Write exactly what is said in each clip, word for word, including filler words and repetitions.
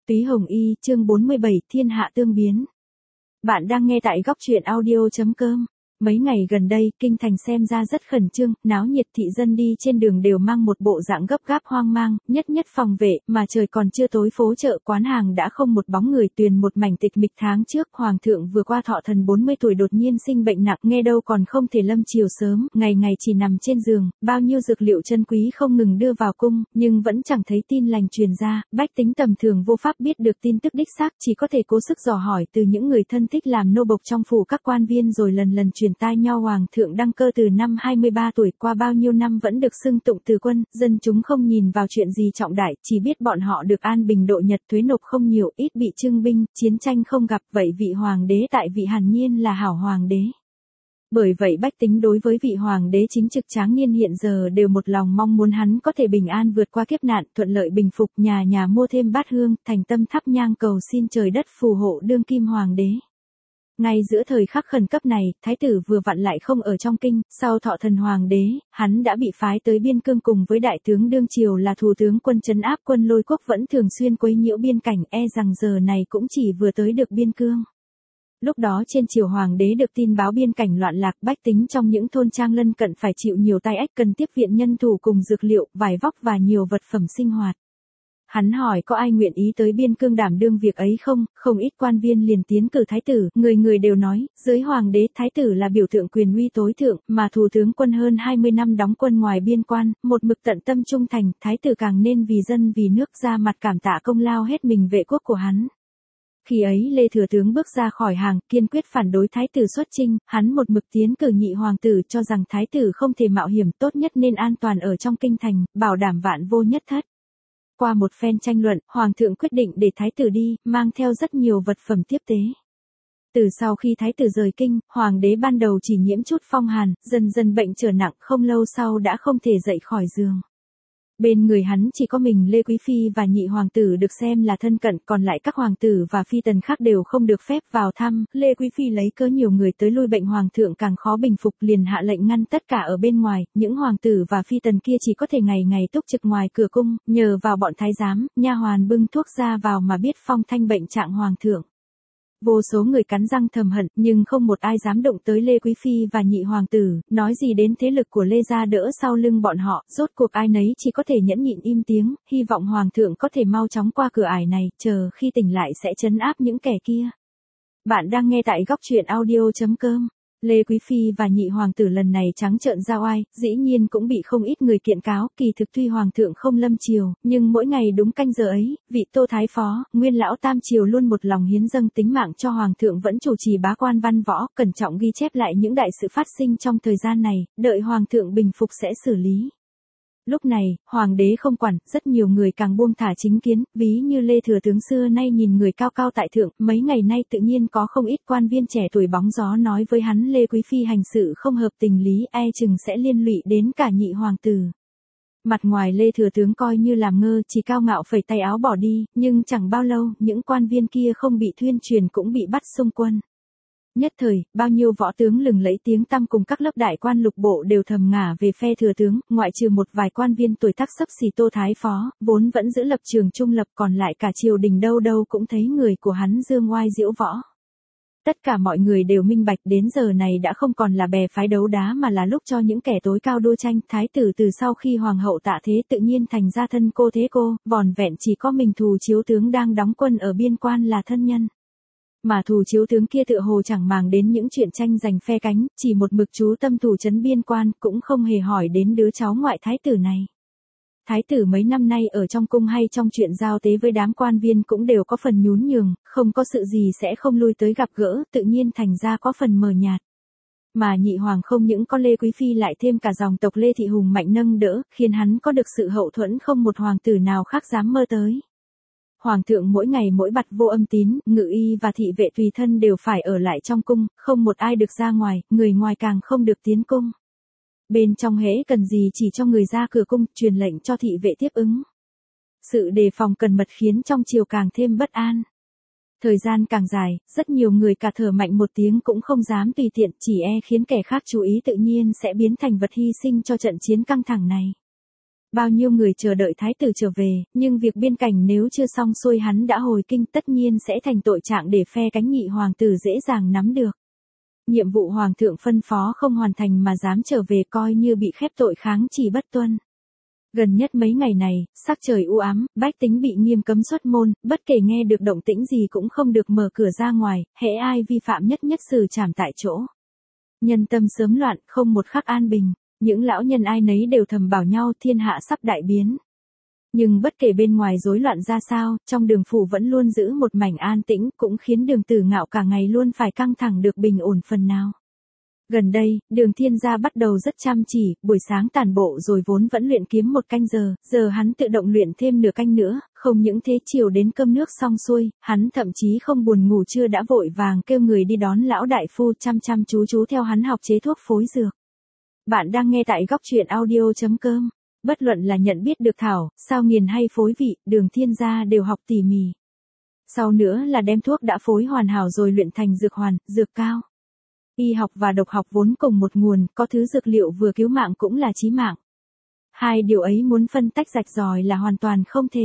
Túy Hồng Y, chương bốn mươi bảy, Thiên hạ tương biến. Bạn đang nghe tại góc truyện audio chấm com. Mấy ngày gần đây, kinh thành xem ra rất khẩn trương, náo nhiệt, thị dân đi trên đường đều mang một bộ dạng gấp gáp hoang mang, nhất nhất phòng vệ, mà trời còn chưa tối phố chợ quán hàng đã không một bóng người, tuyền một mảnh tịch mịch. Tháng trước, Hoàng thượng vừa qua thọ thần bốn mươi tuổi đột nhiên sinh bệnh nặng, nghe đâu còn không thể lâm chiều sớm, ngày ngày chỉ nằm trên giường, bao nhiêu dược liệu chân quý không ngừng đưa vào cung, nhưng vẫn chẳng thấy tin lành truyền ra, bách tính tầm thường vô pháp biết được tin tức đích xác, chỉ có thể cố sức dò hỏi từ những người thân thích làm nô bộc trong phủ các quan viên, rồi lần lần truyền tai nhau Hoàng thượng đăng cơ từ năm hai mươi ba tuổi, qua bao nhiêu năm vẫn được xưng tụng từ quân, dân chúng không nhìn vào chuyện gì trọng đại, chỉ biết bọn họ được an bình độ nhật, thuế nộp không nhiều, ít bị trưng binh, chiến tranh không gặp, vậy vị hoàng đế tại vị hàn nhiên là hảo hoàng đế. Bởi vậy bách tính đối với vị hoàng đế chính trực tráng niên hiện giờ đều một lòng mong muốn hắn có thể bình an vượt qua kiếp nạn, thuận lợi bình phục, nhà nhà mua thêm bát hương, thành tâm thắp nhang cầu xin trời đất phù hộ đương kim hoàng đế. Ngay giữa thời khắc khẩn cấp này, thái tử vừa vặn lại không ở trong kinh, sau thọ thần hoàng đế, hắn đã bị phái tới biên cương cùng với đại tướng đương triều là thủ tướng quân trấn áp quân Lôi Quốc, vẫn thường xuyên quấy nhiễu biên cảnh, e rằng giờ này cũng chỉ vừa tới được biên cương. Lúc đó trên triều hoàng đế được tin báo biên cảnh loạn lạc, bách tính trong những thôn trang lân cận phải chịu nhiều tai ách, cần tiếp viện nhân thủ cùng dược liệu, vải vóc và nhiều vật phẩm sinh hoạt. Hắn hỏi có ai nguyện ý tới biên cương đảm đương việc ấy không, không ít quan viên liền tiến cử thái tử, người người đều nói, dưới hoàng đế thái tử là biểu tượng quyền uy tối thượng, mà thủ tướng quân hơn hai mươi năm đóng quân ngoài biên quan, một mực tận tâm trung thành, thái tử càng nên vì dân vì nước ra mặt cảm tạ công lao hết mình vệ quốc của hắn. Khi ấy Lê Thừa Tướng bước ra khỏi hàng, kiên quyết phản đối thái tử xuất chinh, hắn một mực tiến cử nhị hoàng tử, cho rằng thái tử không thể mạo hiểm, tốt nhất nên an toàn ở trong kinh thành, bảo đảm vạn vô nhất thất. Qua một phen tranh luận, Hoàng thượng quyết định để thái tử đi, mang theo rất nhiều vật phẩm tiếp tế. Từ sau khi thái tử rời kinh, hoàng đế ban đầu chỉ nhiễm chút phong hàn, dần dần bệnh trở nặng, không lâu sau đã không thể dậy khỏi giường. Bên người hắn chỉ có mình Lê Quý Phi và nhị hoàng tử được xem là thân cận, còn lại các hoàng tử và phi tần khác đều không được phép vào thăm. Lê Quý Phi lấy cớ nhiều người tới lui bệnh hoàng thượng càng khó bình phục, liền hạ lệnh ngăn tất cả ở bên ngoài, những hoàng tử và phi tần kia chỉ có thể ngày ngày túc trực ngoài cửa cung, nhờ vào bọn thái giám, nha hoàn bưng thuốc ra vào mà biết phong thanh bệnh trạng hoàng thượng. Vô số người cắn răng thầm hận, nhưng không một ai dám động tới Lê Quý Phi và nhị hoàng tử, nói gì đến thế lực của Lê gia đỡ sau lưng bọn họ, rốt cuộc ai nấy chỉ có thể nhẫn nhịn im tiếng, hy vọng hoàng thượng có thể mau chóng qua cửa ải này, chờ khi tỉnh lại sẽ trấn áp những kẻ kia. Bạn đang nghe tại góc truyện audio chấm com. Lê Quý Phi và nhị hoàng tử lần này trắng trợn ra oai, dĩ nhiên cũng bị không ít người kiện cáo, kỳ thực tuy hoàng thượng không lâm triều, nhưng mỗi ngày đúng canh giờ ấy, vị Tô Thái Phó, nguyên lão tam triều luôn một lòng hiến dâng tính mạng cho hoàng thượng vẫn chủ trì bá quan văn võ, cẩn trọng ghi chép lại những đại sự phát sinh trong thời gian này, đợi hoàng thượng bình phục sẽ xử lý. Lúc này, hoàng đế không quản, rất nhiều người càng buông thả chính kiến, ví như Lê Thừa Tướng xưa nay nhìn người cao cao tại thượng, mấy ngày nay tự nhiên có không ít quan viên trẻ tuổi bóng gió nói với hắn Lê Quý Phi hành sự không hợp tình lý, e chừng sẽ liên lụy đến cả nhị hoàng tử. Mặt ngoài Lê Thừa Tướng coi như làm ngơ, chỉ cao ngạo phẩy tay áo bỏ đi, nhưng chẳng bao lâu, những quan viên kia không bị thuyên truyền cũng bị bắt xung quân. Nhất thời, bao nhiêu võ tướng lừng lẫy tiếng tăm cùng các lớp đại quan lục bộ đều thầm ngả về phe thừa tướng, ngoại trừ một vài quan viên tuổi tác xấp xỉ Tô Thái Phó, vốn vẫn giữ lập trường trung lập, còn lại cả triều đình đâu đâu cũng thấy người của hắn dương oai diễu võ. Tất cả mọi người đều minh bạch đến giờ này đã không còn là bè phái đấu đá mà là lúc cho những kẻ tối cao đua tranh, thái tử từ sau khi hoàng hậu tạ thế tự nhiên thành ra thân cô thế cô, vòn vẹn chỉ có mình Thù Chiếu tướng đang đóng quân ở biên quan là thân nhân. Mà Thù Chiếu tướng kia tựa hồ chẳng màng đến những chuyện tranh giành phe cánh, chỉ một mực chú tâm thủ trấn biên quan, cũng không hề hỏi đến đứa cháu ngoại thái tử này. Thái tử mấy năm nay ở trong cung hay trong chuyện giao tế với đám quan viên cũng đều có phần nhún nhường, không có sự gì sẽ không lui tới gặp gỡ, tự nhiên thành ra có phần mờ nhạt. Mà nhị hoàng không những có Lê Quý Phi lại thêm cả dòng tộc Lê Thị hùng mạnh nâng đỡ, khiến hắn có được sự hậu thuẫn không một hoàng tử nào khác dám mơ tới. Hoàng thượng mỗi ngày mỗi bặt vô âm tín, ngự y và thị vệ tùy thân đều phải ở lại trong cung, không một ai được ra ngoài, người ngoài càng không được tiến cung. Bên trong hễ cần gì chỉ cho người ra cửa cung, truyền lệnh cho thị vệ tiếp ứng. Sự đề phòng cần mật khiến trong triều càng thêm bất an. Thời gian càng dài, rất nhiều người cả thở mạnh một tiếng cũng không dám tùy tiện, chỉ e khiến kẻ khác chú ý tự nhiên sẽ biến thành vật hy sinh cho trận chiến căng thẳng này. Bao nhiêu người chờ đợi thái tử trở về, nhưng việc biên cảnh nếu chưa xong xuôi hắn đã hồi kinh tất nhiên sẽ thành tội trạng để phe cánh nghị hoàng tử dễ dàng nắm được. Nhiệm vụ hoàng thượng phân phó không hoàn thành mà dám trở về coi như bị khép tội kháng chỉ bất tuân. Gần nhất mấy ngày này, sắc trời u ám, bách tính bị nghiêm cấm xuất môn, bất kể nghe được động tĩnh gì cũng không được mở cửa ra ngoài, hễ ai vi phạm nhất nhất xử trảm tại chỗ. Nhân tâm sớm loạn, không một khắc an bình, những lão nhân ai nấy đều thầm bảo nhau thiên hạ sắp đại biến. Nhưng bất kể bên ngoài rối loạn ra sao, trong đường phủ vẫn luôn giữ một mảnh an tĩnh, cũng khiến Đường Tử Ngạo cả ngày luôn phải căng thẳng được bình ổn phần nào. Gần đây, Đường Thiên Gia bắt đầu rất chăm chỉ, buổi sáng tản bộ rồi vốn vẫn luyện kiếm một canh giờ, giờ hắn tự động luyện thêm nửa canh nữa, không những thế chiều đến cơm nước xong xuôi, hắn thậm chí không buồn ngủ trưa đã vội vàng kêu người đi đón lão đại phu chăm chăm chú chú theo hắn học chế thuốc phối dược. Bạn đang nghe tại góc truyện audio chấm com. Bất luận là nhận biết được thảo, sao nghiền hay phối vị, Đường Thiên Gia đều học tỉ mỉ. Sau nữa là đem thuốc đã phối hoàn hảo rồi luyện thành dược hoàn, dược cao. Y học và độc học vốn cùng một nguồn, có thứ dược liệu vừa cứu mạng cũng là chí mạng. Hai điều ấy muốn phân tách rạch ròi là hoàn toàn không thể.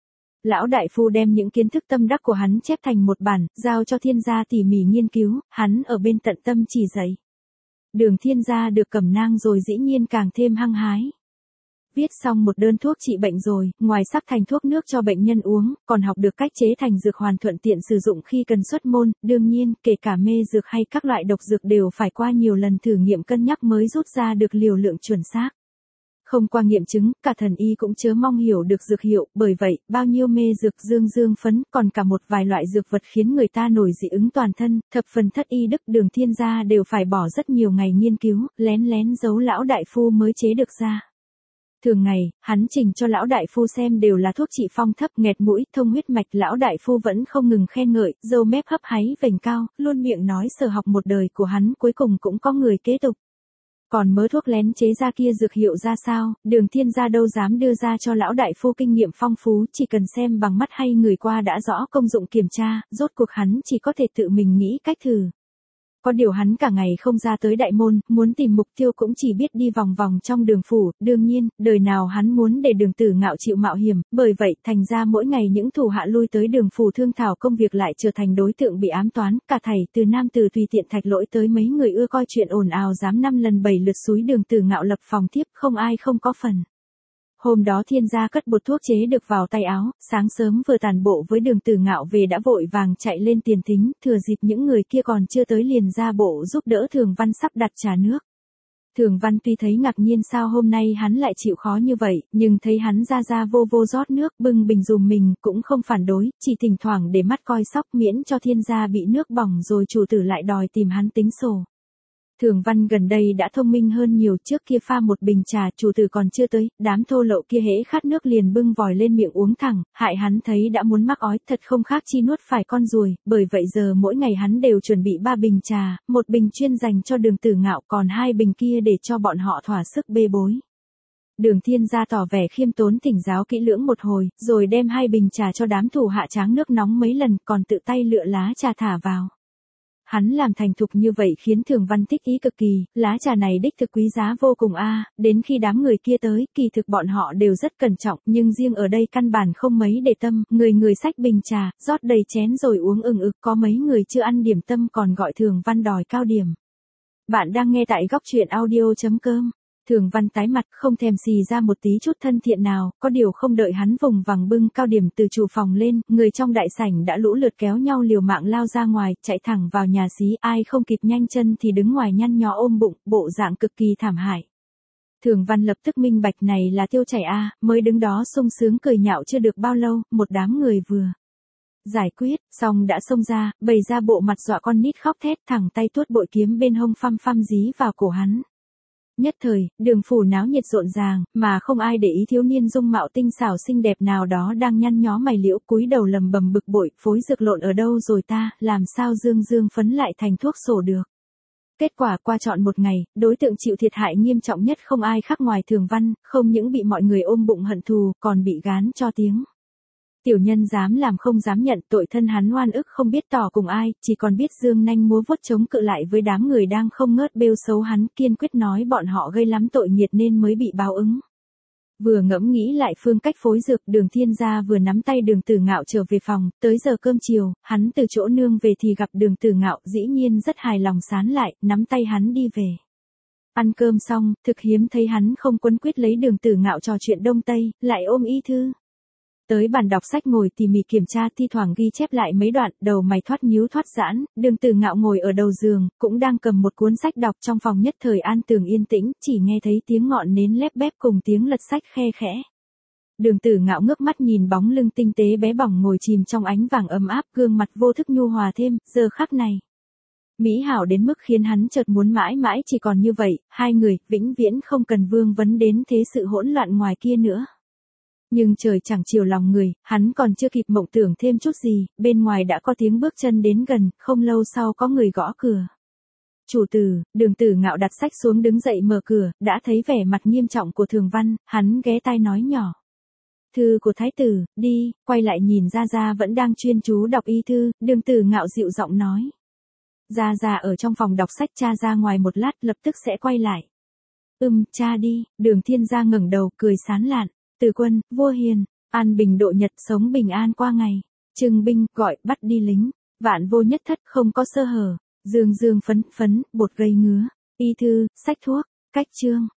Lão đại phu đem những kiến thức tâm đắc của hắn chép thành một bản, giao cho Thiên Gia tỉ mỉ nghiên cứu, hắn ở bên tận tâm chỉ dạy. Đường Thiên Gia được cẩm nang rồi dĩ nhiên càng thêm hăng hái. Viết xong một đơn thuốc trị bệnh rồi, ngoài sắc thành thuốc nước cho bệnh nhân uống, còn học được cách chế thành dược hoàn thuận tiện sử dụng khi cần xuất môn, đương nhiên, kể cả mê dược hay các loại độc dược đều phải qua nhiều lần thử nghiệm cân nhắc mới rút ra được liều lượng chuẩn xác. Không qua nghiệm chứng, cả thần y cũng chớ mong hiểu được dược hiệu, bởi vậy, bao nhiêu mê dược dương dương phấn, còn cả một vài loại dược vật khiến người ta nổi dị ứng toàn thân, thập phần thất y đức Đường Thiên Gia đều phải bỏ rất nhiều ngày nghiên cứu, lén lén giấu lão đại phu mới chế được ra. Thường ngày, hắn trình cho lão đại phu xem đều là thuốc trị phong thấp nghẹt mũi, thông huyết mạch, lão đại phu vẫn không ngừng khen ngợi, râu mép hấp háy vểnh cao, luôn miệng nói sở học một đời của hắn cuối cùng cũng có người kế tục. Còn mớ thuốc lén chế ra kia dược hiệu ra sao, Đường Thiên Gia đâu dám đưa ra cho lão đại phu kinh nghiệm phong phú, chỉ cần xem bằng mắt hay người qua đã rõ công dụng kiểm tra, rốt cuộc hắn chỉ có thể tự mình nghĩ cách thử. Có điều hắn cả ngày không ra tới đại môn, muốn tìm mục tiêu cũng chỉ biết đi vòng vòng trong đường phủ, đương nhiên, đời nào hắn muốn để Đường Tử Ngạo chịu mạo hiểm, bởi vậy thành ra mỗi ngày những thủ hạ lui tới đường phủ thương thảo công việc lại trở thành đối tượng bị ám toán, cả thảy từ nam từ tùy tiện Thạch Lỗi tới mấy người ưa coi chuyện ồn ào dám năm lần bảy lượt xúi Đường Tử Ngạo lập phòng tiếp, không ai không có phần. Hôm đó Thiên Gia cất bột thuốc chế được vào tay áo, sáng sớm vừa tàn bộ với Đường Tử Ngạo về đã vội vàng chạy lên tiền thính, thừa dịp những người kia còn chưa tới liền ra bộ giúp đỡ Thường Văn sắp đặt trà nước. Thường Văn tuy thấy ngạc nhiên sao hôm nay hắn lại chịu khó như vậy, nhưng thấy hắn ra ra vô vô rót nước bưng bình dùm mình cũng không phản đối, chỉ thỉnh thoảng để mắt coi sóc miễn cho Thiên Gia bị nước bỏng rồi chủ tử lại đòi tìm hắn tính sổ. Thường Văn gần đây đã thông minh hơn nhiều, trước kia pha một bình trà chủ tử còn chưa tới, đám thô lậu kia hễ khát nước liền bưng vòi lên miệng uống thẳng, hại hắn thấy đã muốn mắc ói, thật không khác chi nuốt phải con ruồi, bởi vậy giờ mỗi ngày hắn đều chuẩn bị ba bình trà, một bình chuyên dành cho Đường Tử Ngạo, còn hai bình kia để cho bọn họ thỏa sức bê bối. Đường Thiên Gia tỏ vẻ khiêm tốn thỉnh giáo kỹ lưỡng một hồi, rồi đem hai bình trà cho đám thủ hạ tráng nước nóng mấy lần, còn tự tay lựa lá trà thả vào. Hắn làm thành thục như vậy khiến Thường Văn thích ý cực kỳ, lá trà này đích thực quý giá vô cùng a. Đến khi đám người kia tới, kỳ thực bọn họ đều rất cẩn trọng, nhưng riêng ở đây căn bản không mấy để tâm, người người xách bình trà, rót đầy chén rồi uống ừng ực, có mấy người chưa ăn điểm tâm còn gọi Thường Văn đòi cao điểm. Bạn đang nghe tại góc truyện audio chấm com. Thường Văn tái mặt không thèm xì ra một tí chút thân thiện nào, có điều không đợi hắn vùng vằng bưng cao điểm từ chủ phòng lên, người trong đại sảnh đã lũ lượt kéo nhau liều mạng lao ra ngoài, chạy thẳng vào nhà xí, ai không kịp nhanh chân thì đứng ngoài nhăn nhó ôm bụng, bộ dạng cực kỳ thảm hại. Thường Văn lập tức minh bạch này là tiêu chảy a, mới đứng đó sung sướng cười nhạo chưa được bao lâu, một đám người vừa giải quyết, xong đã xông ra, bày ra bộ mặt dọa con nít khóc thét, thẳng tay tuốt bội kiếm bên hông phăm phăm dí vào cổ hắn. Nhất thời, đường phủ náo nhiệt rộn ràng, mà không ai để ý thiếu niên dung mạo tinh xảo xinh đẹp nào đó đang nhăn nhó mày liễu cúi đầu lầm bầm bực bội, phối dược lộn ở đâu rồi ta, làm sao dương dương phấn lại thành thuốc sổ được. Kết quả qua trọn một ngày, đối tượng chịu thiệt hại nghiêm trọng nhất không ai khác ngoài Thường Văn, không những bị mọi người ôm bụng hận thù, còn bị gán cho tiếng. Tiểu nhân dám làm không dám nhận, tội thân hắn oan ức không biết tỏ cùng ai, chỉ còn biết dương nanh múa vuốt chống cự lại với đám người đang không ngớt bêu xấu hắn, kiên quyết nói bọn họ gây lắm tội nghiệt nên mới bị báo ứng. Vừa ngẫm nghĩ lại phương cách phối dược, Đường Thiên Gia vừa nắm tay Đường Tử Ngạo trở về phòng, tới giờ cơm chiều, hắn từ chỗ nương về thì gặp Đường Tử Ngạo, dĩ nhiên rất hài lòng sán lại, nắm tay hắn đi về. Ăn cơm xong, thực hiếm thấy hắn không quấn quýt lấy Đường Tử Ngạo trò chuyện Đông Tây, lại ôm y thư. Tới bàn đọc sách ngồi tỉ mỉ kiểm tra, thi thoảng ghi chép lại mấy đoạn, đầu mày thoát nhíu thoát giãn, Đường Tử Ngạo ngồi ở đầu giường, cũng đang cầm một cuốn sách đọc, trong phòng nhất thời an tường yên tĩnh, chỉ nghe thấy tiếng ngọn nến lép bép cùng tiếng lật sách khe khẽ. Đường Tử Ngạo ngước mắt nhìn bóng lưng tinh tế bé bỏng ngồi chìm trong ánh vàng ấm áp, gương mặt vô thức nhu hòa thêm, giờ khắc này. Mỹ hảo đến mức khiến hắn chợt muốn mãi mãi chỉ còn như vậy, hai người, vĩnh viễn không cần vương vấn đến thế sự hỗn loạn ngoài kia nữa. Nhưng trời chẳng chiều lòng người, hắn còn chưa kịp mộng tưởng thêm chút gì, bên ngoài đã có tiếng bước chân đến gần, không lâu sau có người gõ cửa. Chủ tử, Đường Tử Ngạo đặt sách xuống đứng dậy mở cửa, đã thấy vẻ mặt nghiêm trọng của Thường Văn, hắn ghé tai nói nhỏ. Thư của thái tử, đi, quay lại nhìn Gia Gia vẫn đang chuyên chú đọc y thư, Đường Tử Ngạo dịu giọng nói. Gia Gia ở trong phòng đọc sách, cha ra ngoài một lát lập tức sẽ quay lại. Ừm, cha đi, Đường Thiên Gia ngẩng đầu cười sán lạn. Từ Quân, vua hiền, an bình độ nhật, sống bình an qua ngày. Trừng binh, gọi, bắt đi lính. Vạn vô nhất thất, không có sơ hở. Dương dương phấn phấn, bột gây ngứa. Y thư, sách thuốc, cách chương.